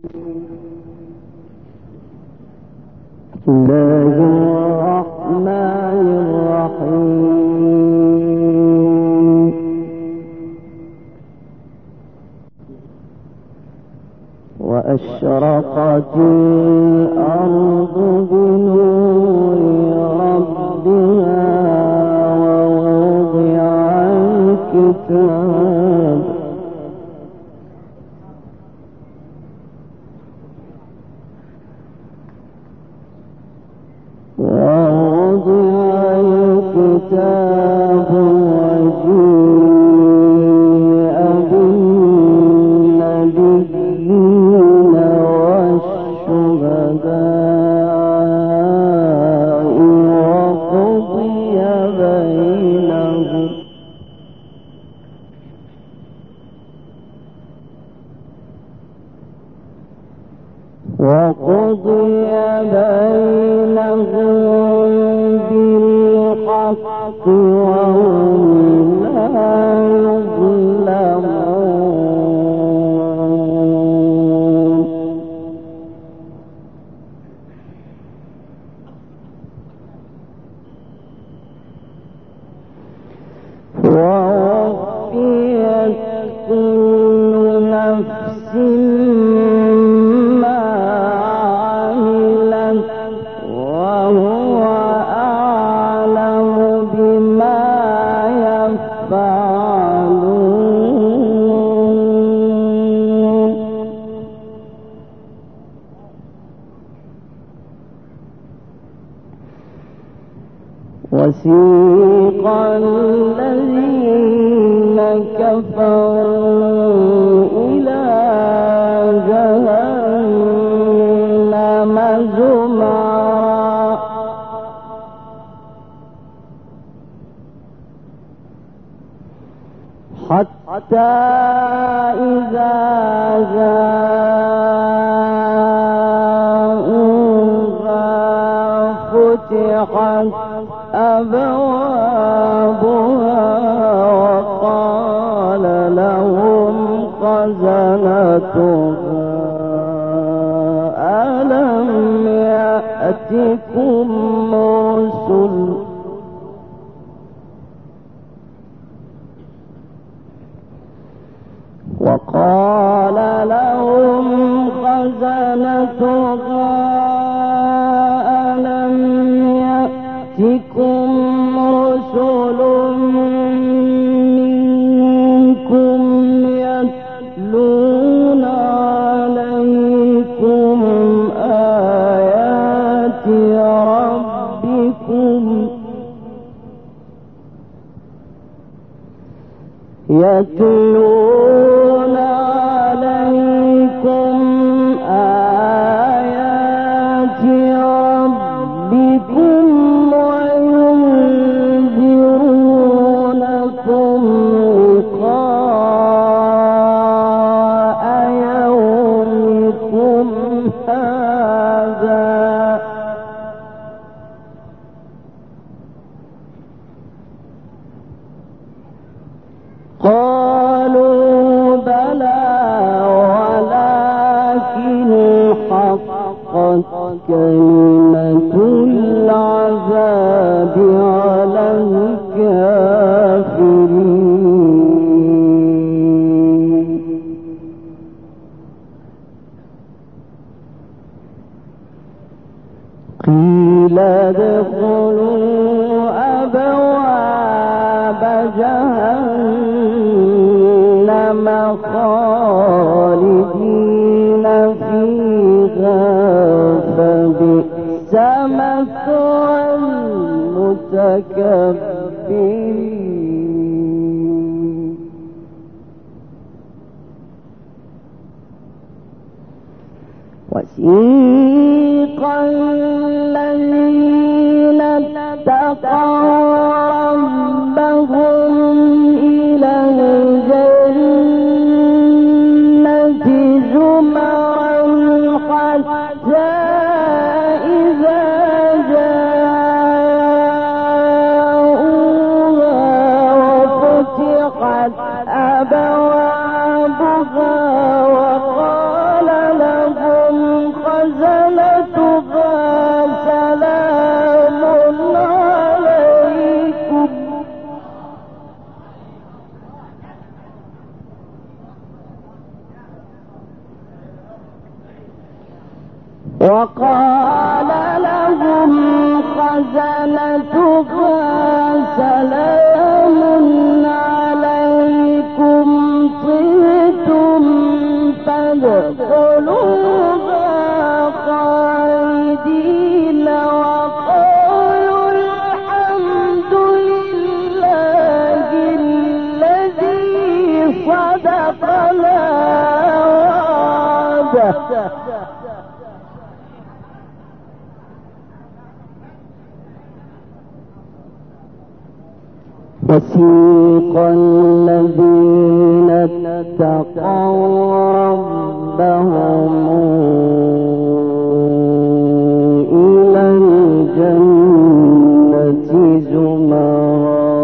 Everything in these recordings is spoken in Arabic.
بسم الله الرحمن الرحيم. وأشرقت الأرض بنور ربها ووضع الكتاب وجيء بالنبيين والشهداء وقضي بينهم بالحق وهم لا يظلمون. ووفيت كل نفس ما عملت وهو أعلم بما يفعلون. وسيق الذين كفروا إلى جهنم زمرا حتى إذا جاءوها فتحت أبوابها وقال لهم خزنتها ألم يأتكم رسل وقال لهم خزنتها ألم يأتكم رسل منكم يتلون عليكم آيات ربكم يتلون عليكم آيات ربكم وينذرونكم لقاء يومكم هذا قالوا بلى ولكن حقت كلمة العذاب على الكافرين. قيل ادخلوا أبواب جهنم خالدين فيها فبئس مثوى المتكبرين. وسيق الذين اتقوا ربهم إلى الجنة زمرا حتى إذا جاءوها وفتحت أبوابها وقال لهم وقال لهم خزنتها سلام عليكم طبتم فادخلوها خالدين وقالوا الحمد لله الذي صدقنا وعده. وسيق الذين اتقوا ربهم إلى الجنة زمرا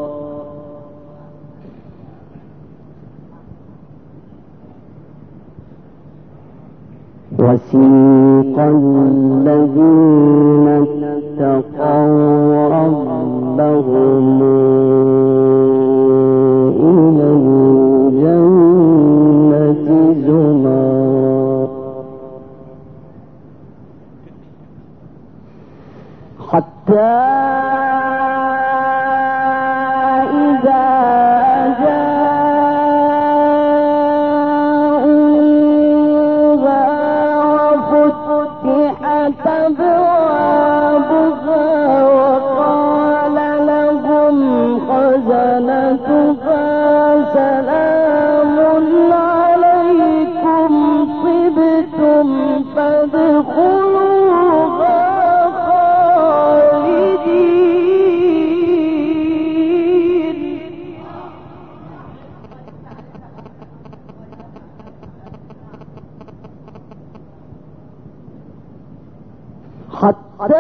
وسيق الذين اتقوا ربهم إلى الجنة زمرا حتى إذا جاءوها وفتحت أبوابها وقال لهم خزنتها سلام عليكم طبتم فادخلوها خالدين. حتى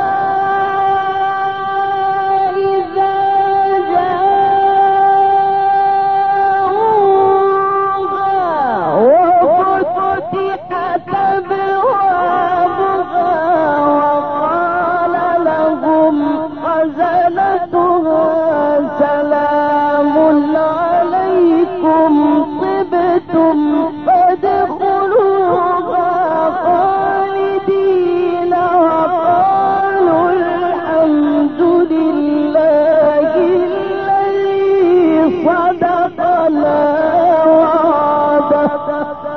إذا جاءوها وفتحت أبوابها وقال لهم خزنتها سلام عليكم طبتم فادخلوها خالدين وقالوا الحمد لله الذي صدقنا وعده.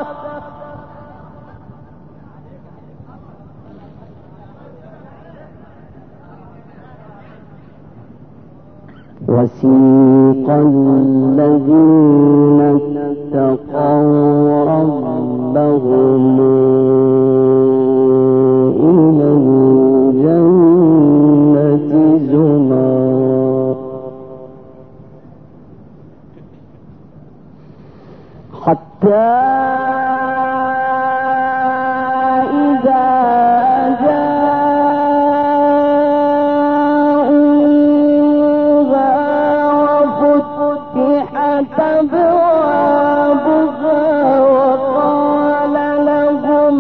وسيق الذين اتقوا ربهم إلى الجنة زمرا حتى إذا جاءوها وفتحت أبوابها وقال لهم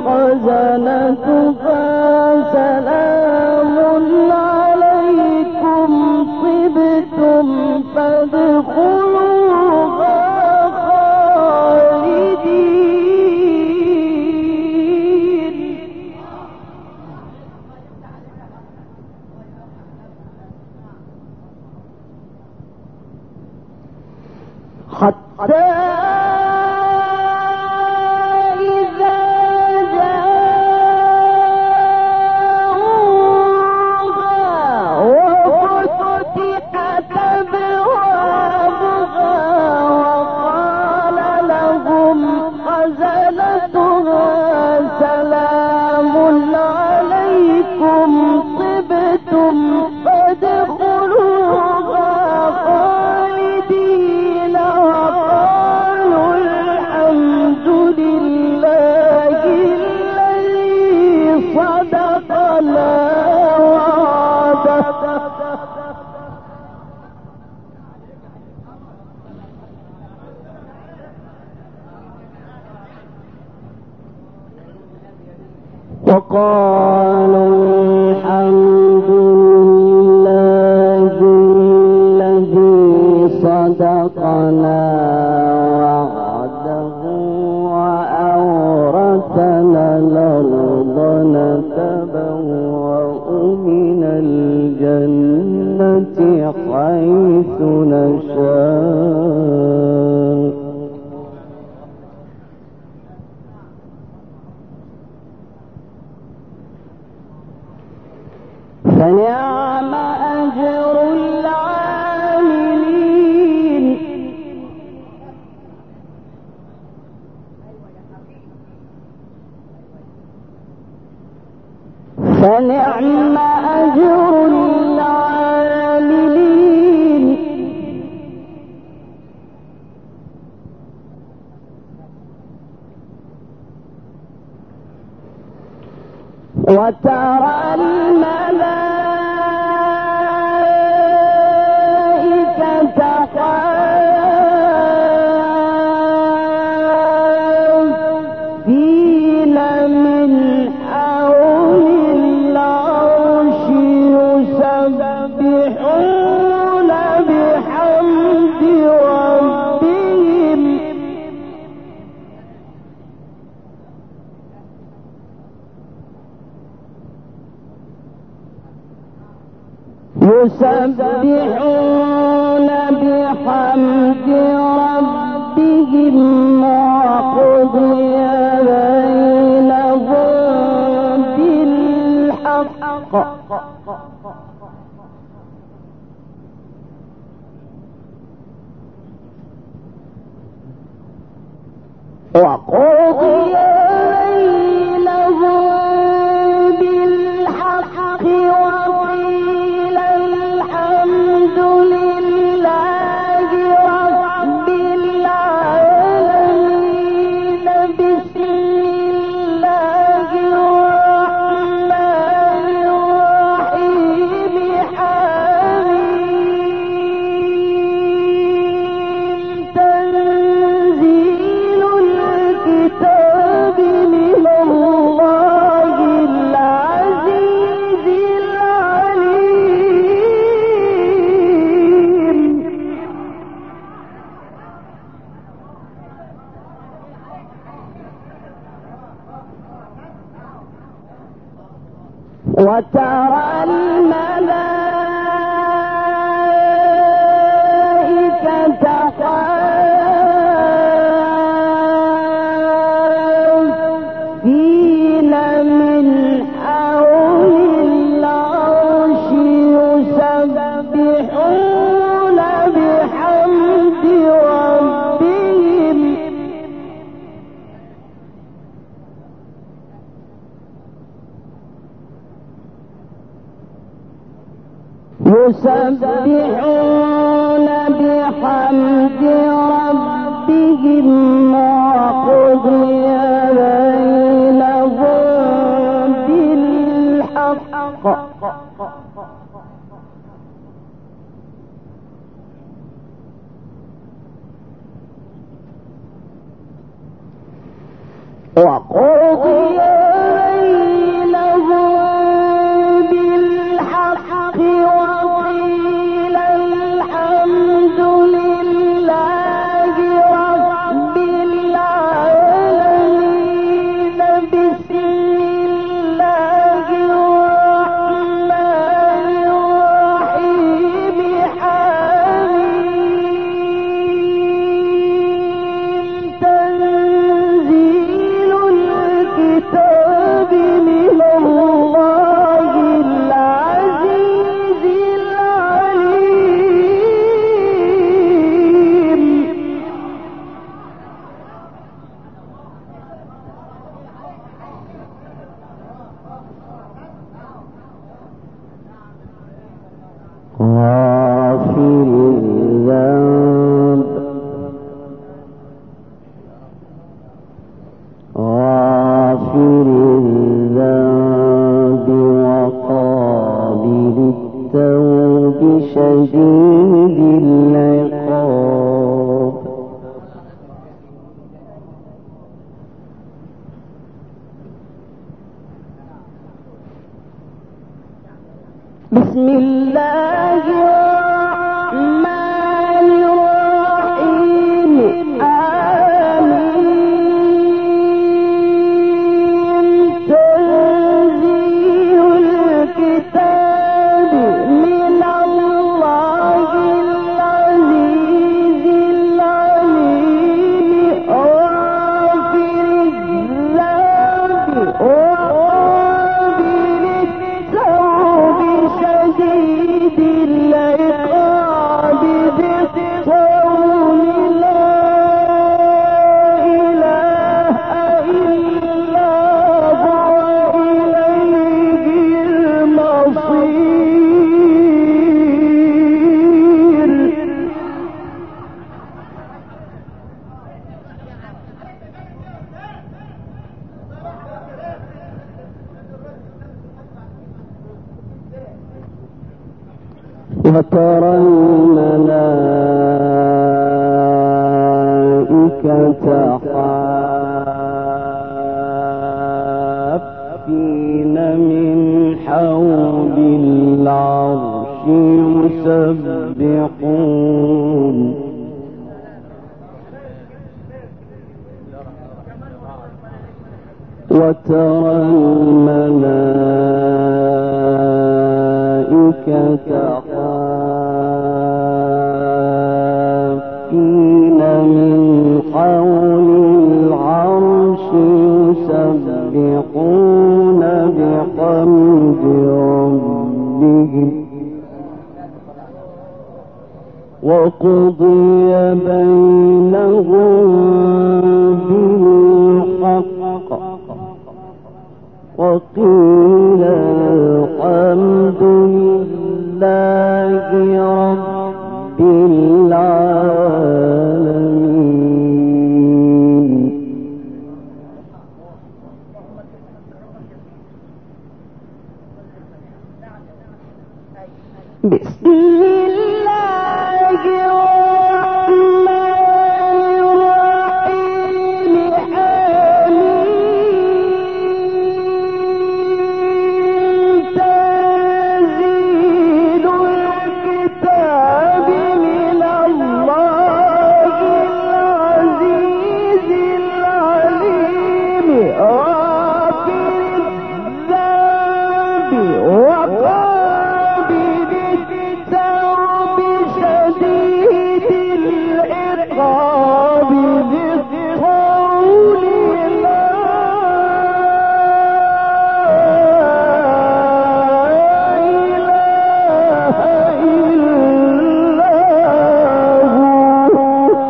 خزنتها سلام عليكم طبتم فادخلوها خالدين. حتى إذا جاءوها وفتحت أبوابها وقال لهم خزنتها سلام عليكم طبتم فادخلوها خالدين وقالوا الحمد لله الذي صدقنا وعده. وقالوا الحمد لله الذي صدقنا وعده وأورثنا الأرض فنعم أجر العاملين فنعم أجر العاملين وترى الملائكة حافين من حول العرش يسبحون بحمد ربهم وقضي بينهم بالحق وقضي بينهم بالحق وقيل الحمد لله رب العالمين بسم الله الرحمن الرحيم حميم تنزيل الكتاب من الله العزيز العليم وترى الملائكة حافين من حول العرش يسبحون بحمد ربهم وقضي بينهم بالحق وقضي بينهم بالحق وقيل الحمد لله رب العالمين بسم الله الرحمن الرحيم حميم تنزيل الكتاب من الله العزيز العليم غافر الذنب وقابل التوب شديد العقاب بسم الله الرحمن الرحيم آمين تنزيل الكتاب من الله العزيز العليم غافر الذنب وقابل التوب وترى الملائكة حافين من حول العرش يسبحون وترى الملائكة حافين من حول العرش يسبحون بحمد ربهم وقضي بينهم بالحق وقيل الحمد لله رب العالمين. بسم الله الرحمن الرحيم. تنزيل الكتاب من الله العزيز العليم غافر الذنب وقابل التوب شديد العقاب ذي الطول لا إله إلا هو.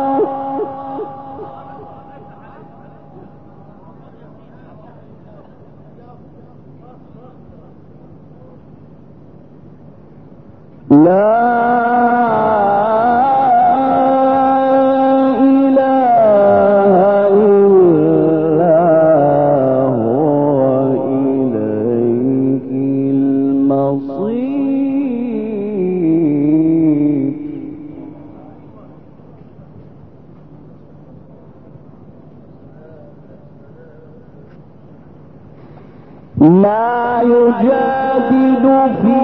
لا إله إلا هو إليه المصير. ما يجادل في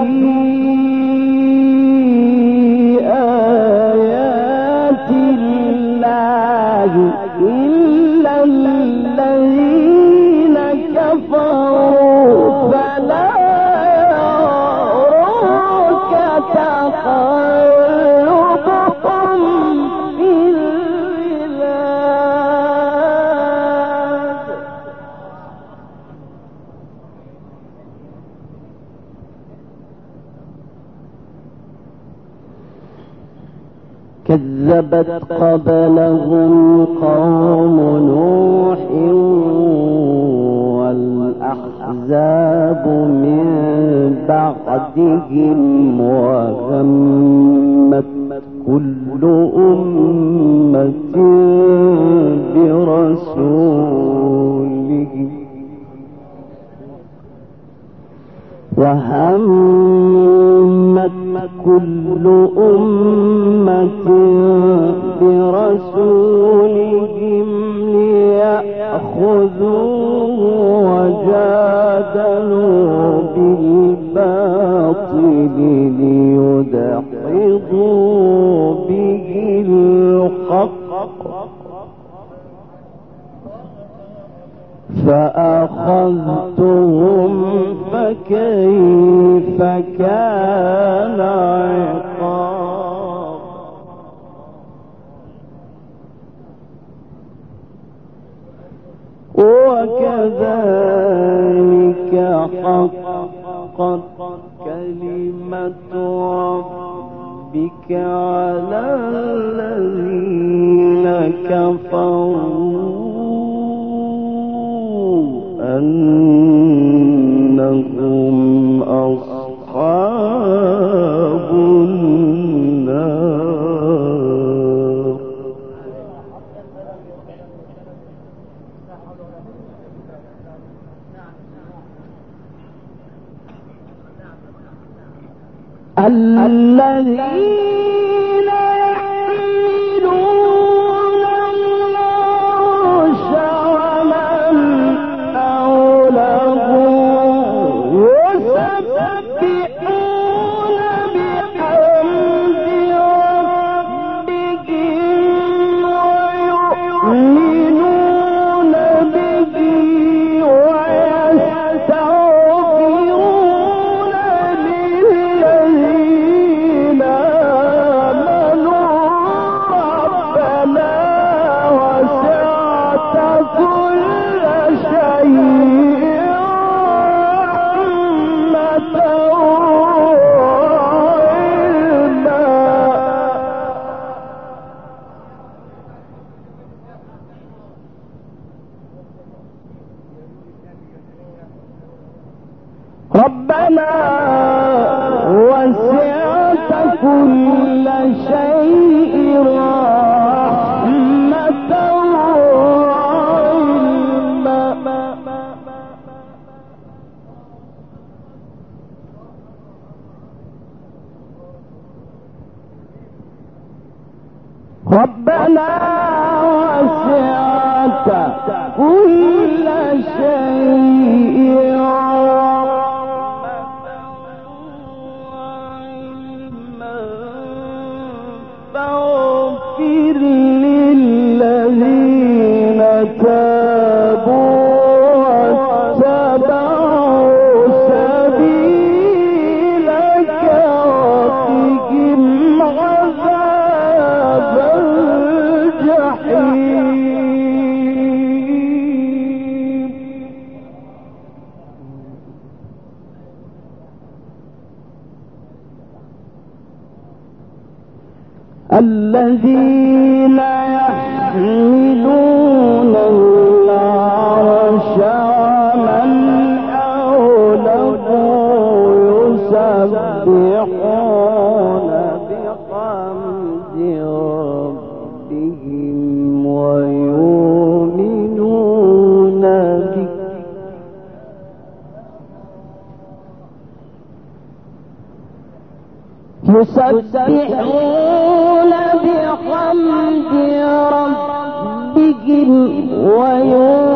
آيات الله إلا الذين كفروا فلا يغرك تقلبهم في البلاد. كذبت قبلهم قوم نوح والأحزاب من بعدهم وهمت كل أمة برسولهم وهمت كل أمة برسولهم ليأخذوه وجادلوا بالباطل ليدحضوا به الحق فأخذتهم فكيف كان عقاب. وكذلك حقت كلمة ربك على الذين كفروا أنهم أصحاب النار. الذين يحملون العرش ومن حوله يسبحون بحمد ربهم ويؤمنون به ويستغفرون للذين آمنوا ربنا وسعت كل شيء رحمة وعلما. ربنا وسعت كل شيء رحمة وعلما. ربنا وسعت كل شيء فاغفر للذين تابوا واتبعوا سبيلك وقهم عذاب الجحيم. الذين يحملون العرش ومن حوله يسبحون بحمد ربهم ويؤمنون به يسبحون بحمد ربهم ويؤمنون